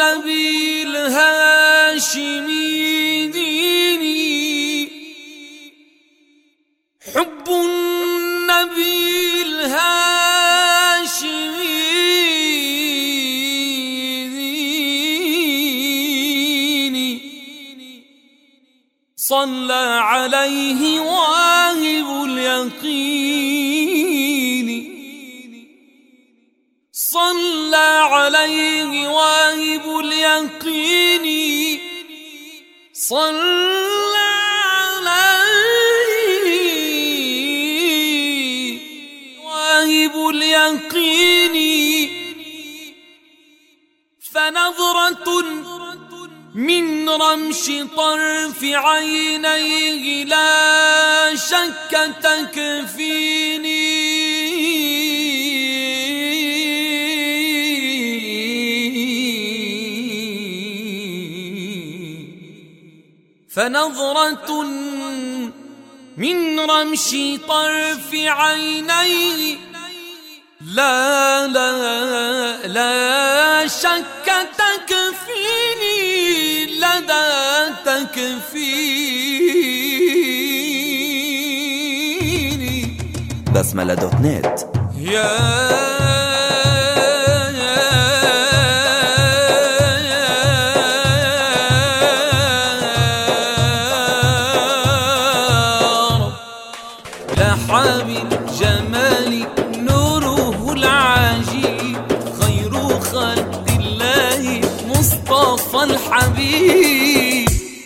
النبي الهاشمي ديني، حب النبي الهاشمي ديني، صلى عليه واهب اليقين، صلى عليه واهب اليقين، صلى عليه واهب اليقين. فنظرة من رمش طرف عينيه لا شك تكفيني، فنظرة من رمش طرف عينيه لا شك تكفيني لدى تكفيني. بسملة.net. لحى بالجمال نوره العجيب، خير خلق الله مصطفى الحبيب.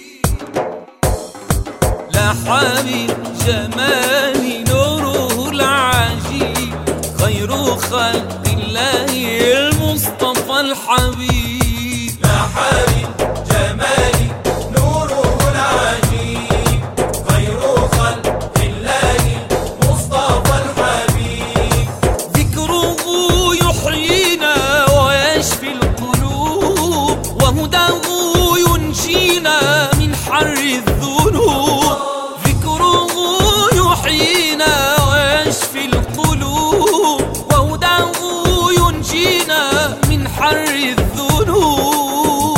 لحى بالجمال نوره العجيب، خير خلق الله المصطفى الحبيب. لحى بالجمال نوره العجيب، خير خلق الله مصطفى الحبيب. ذكره يحيينا ويشفي القلوب، وهداه ينجينا من حر الذنوب. ذكره يحيينا ويشفي القلوب، وهداه ينجينا من حر الذنوب.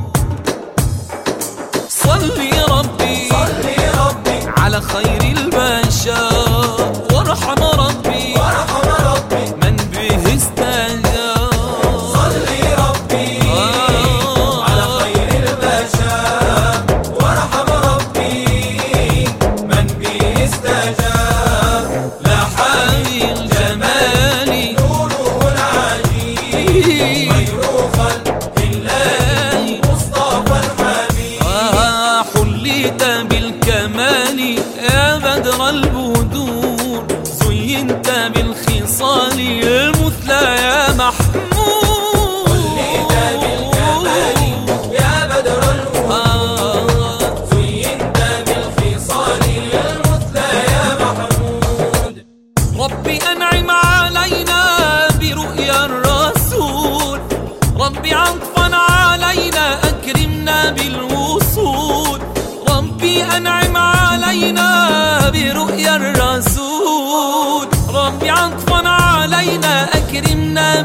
صلي ربي على خير البشر، وارحم ربي من به استجاب. صلي ربي على خير البشر، وارحم ربي من به استجاب. لحى بالجمال نوره العجيب، خير خلق الله مصطفى الحبيب. حليت بالكمال يا بدر البدور، زينت بالخصال المثلى يا محمود. حليت بالكمال يا بدر البدور، زينت بالخصال المثلى يا محمود. ربي أنعم علينا برؤيا الرسول، ربي عطفا علينا أكرمنا بالوصول. ربي أنعم علينا برؤيا الرسول، ربي عطفا علينا أكرمنا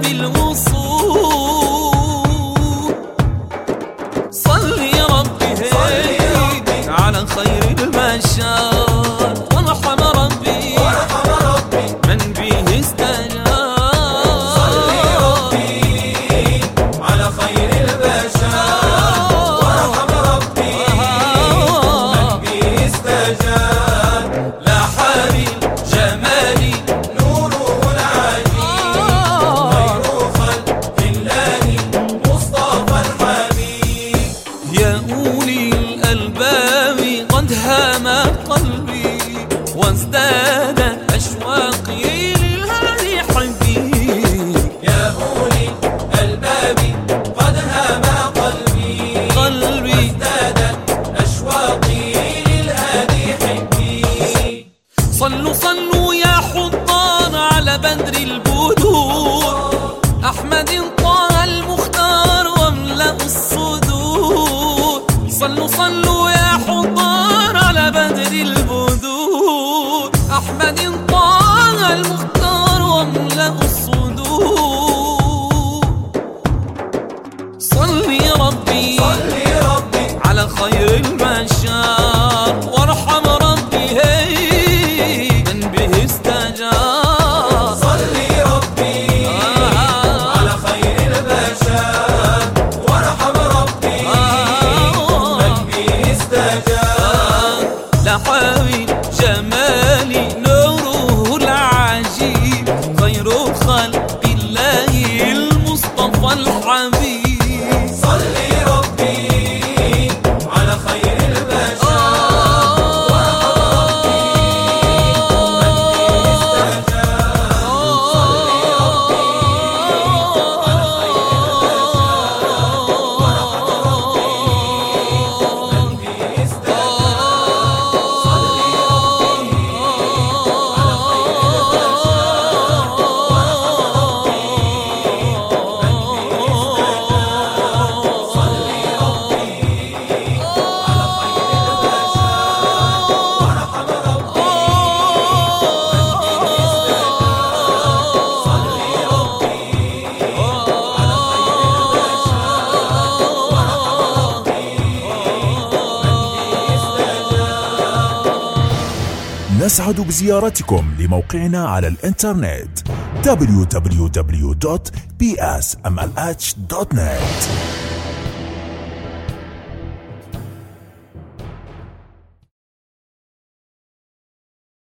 بالوصول. صلي ربي على خير البشر، وارحم ربي من به استجاب. صلي ربي على خير البشر، وارحم ربي من به استجاب. لحى بالجمال نوره العجيب، خير خلق الله مصطفى الحبيب. يا أولي الألباب قد هام قلبي، وازداد أشواقي للهادي حبيب. يا أولي الألباب قد هام قلبي، وازدادت أشواقي للهادي حبي. صلوا يا حضان على بدر البدور، أحمد طه المختار واملأ الصدور. صلوا يا حضان على بدر البدور، أحمد طه المختار واملأ الصدور. صلي نسعد بزيارتكم لموقعنا على الإنترنت www.psmlh.net.